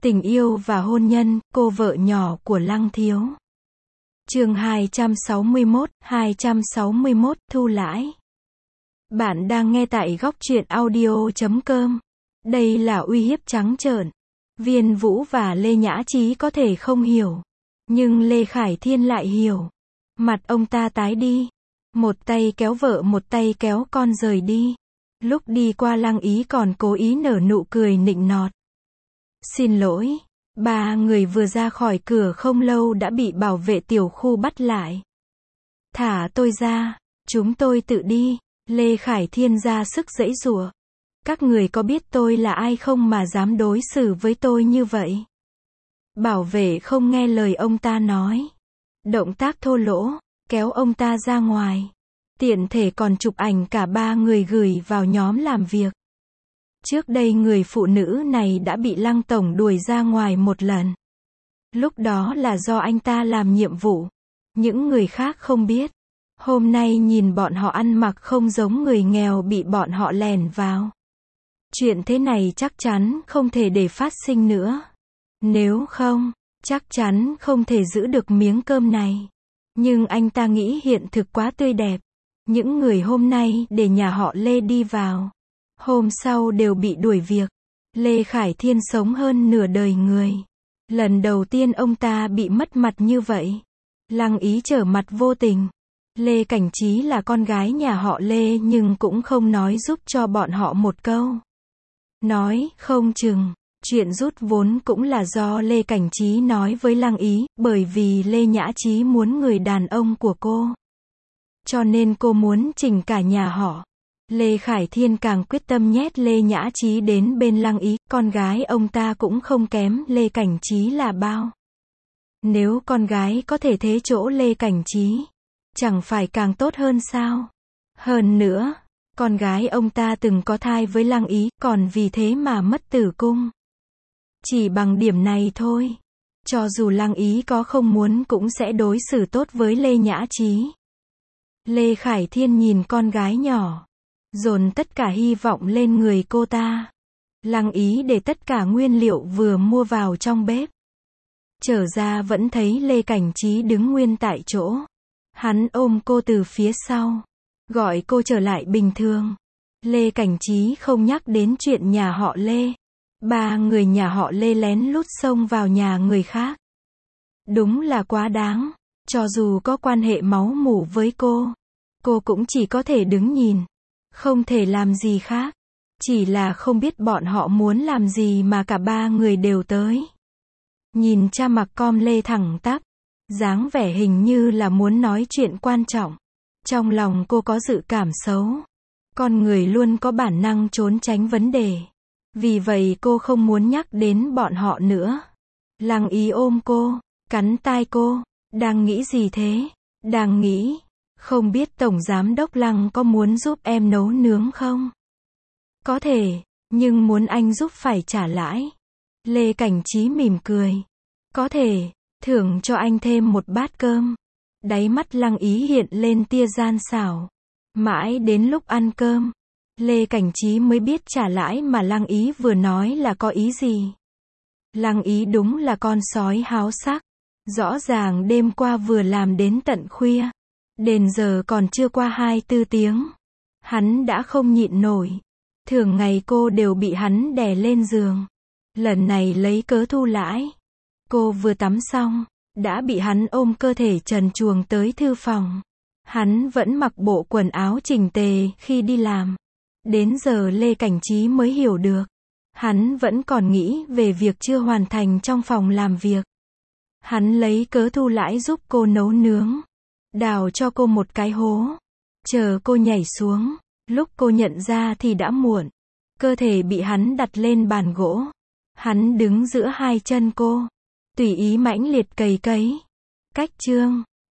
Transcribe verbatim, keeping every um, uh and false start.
Tình yêu và hôn nhân, cô vợ nhỏ của Lăng Thiếu. Chương hai trăm sáu mươi mốt, hai trăm sáu mươi mốt, thu lãi. Bạn đang nghe tại góc truyện audio chấm com. Đây là uy hiếp trắng trợn. Viên Vũ và Lê Nhã Trí có thể không hiểu, nhưng Lê Khải Thiên lại hiểu. Mặt ông ta tái đi. Một tay kéo vợ, một tay kéo con rời đi. Lúc đi qua Lăng Ý còn cố ý nở nụ cười nịnh nọt. Xin lỗi. Ba người vừa ra khỏi cửa không lâu đã bị bảo vệ tiểu khu bắt lại. Thả tôi ra, chúng tôi tự đi. Lê Khải Thiên ra sức giãy giụa. Các người có biết tôi là ai không mà dám đối xử với tôi như vậy? Bảo vệ không nghe lời ông ta nói. Động tác thô lỗ, kéo ông ta ra ngoài. Tiện thể còn chụp ảnh cả ba người gửi vào nhóm làm việc. Trước đây người phụ nữ này đã bị Lăng Tổng đuổi ra ngoài một lần. Lúc đó là do anh ta làm nhiệm vụ. Những người khác không biết. Hôm nay nhìn bọn họ ăn mặc không giống người nghèo bị bọn họ lèn vào. Chuyện thế này chắc chắn không thể để phát sinh nữa. Nếu không, chắc chắn không thể giữ được miếng cơm này. Nhưng anh ta nghĩ hiện thực quá tươi đẹp. Những người hôm nay để nhà họ Lê đi vào, hôm sau đều bị đuổi việc. Lê Khải Thiên sống hơn nửa đời người. Lần đầu tiên ông ta bị mất mặt như vậy. Lăng Ý trở mặt vô tình. Lê Cảnh Trí là con gái nhà họ Lê nhưng cũng không nói giúp cho bọn họ một câu. Nói, không chừng, chuyện rút vốn cũng là do Lê Cảnh Trí nói với Lăng Ý, bởi vì Lê Nhã Trí muốn người đàn ông của cô. Cho nên cô muốn chỉnh cả nhà họ. Lê Khải Thiên càng quyết tâm nhét Lê Nhã Trí đến bên Lăng Ý, con gái ông ta cũng không kém Lê Cảnh Trí là bao. Nếu con gái có thể thế chỗ Lê Cảnh Trí, chẳng phải càng tốt hơn sao? Hơn nữa, con gái ông ta từng có thai với Lăng Ý, còn vì thế mà mất tử cung. Chỉ bằng điểm này thôi, cho dù Lăng Ý có không muốn cũng sẽ đối xử tốt với Lê Nhã Trí. Lê Khải Thiên nhìn con gái nhỏ, dồn tất cả hy vọng lên người cô ta. Lăng Ý để tất cả nguyên liệu vừa mua vào trong bếp. Trở ra vẫn thấy Lê Cảnh Trí đứng nguyên tại chỗ. Hắn ôm cô từ phía sau, gọi cô trở lại bình thường. Lê Cảnh Trí không nhắc đến chuyện nhà họ Lê. Ba người nhà họ Lê lén lút xông vào nhà người khác. Đúng là quá đáng. Cho dù có quan hệ máu mủ với cô, cô cũng chỉ có thể đứng nhìn, không thể làm gì khác. Chỉ là không biết bọn họ muốn làm gì mà cả ba người đều tới. Nhìn cha mặc com lê thẳng tắp, dáng vẻ hình như là muốn nói chuyện quan trọng. Trong lòng cô có dự cảm xấu. Con người luôn có bản năng trốn tránh vấn đề. Vì vậy cô không muốn nhắc đến bọn họ nữa. Lăng Ý ôm cô, cắn tai cô. Đang nghĩ gì thế? Đang nghĩ, không biết Tổng Giám đốc Lăng có muốn giúp em nấu nướng không? Có thể, nhưng muốn anh giúp phải trả lãi. Lê Cảnh Trí mỉm cười. Có thể, thưởng cho anh thêm một bát cơm. Đáy mắt Lăng Ý hiện lên tia gian xảo. Mãi đến lúc ăn cơm, Lê Cảnh Trí mới biết trả lãi mà Lăng Ý vừa nói là có ý gì. Lăng Ý đúng là con sói háo sắc. Rõ ràng đêm qua vừa làm đến tận khuya. Đến giờ còn chưa qua hai mươi tư tiếng. Hắn đã không nhịn nổi. Thường ngày cô đều bị hắn đè lên giường. Lần này lấy cớ thu lãi. Cô vừa tắm xong, đã bị hắn ôm cơ thể trần truồng tới thư phòng. Hắn vẫn mặc bộ quần áo chỉnh tề khi đi làm. Đến giờ Lê Cảnh Trí mới hiểu được. Hắn vẫn còn nghĩ về việc chưa hoàn thành trong phòng làm việc. Hắn lấy cớ thu lãi giúp cô nấu nướng. Đào cho cô một cái hố. Chờ cô nhảy xuống. Lúc cô nhận ra thì đã muộn. Cơ thể bị hắn đặt lên bàn gỗ. Hắn đứng giữa hai chân cô. Tùy ý mãnh liệt cày cấy. Cách chương.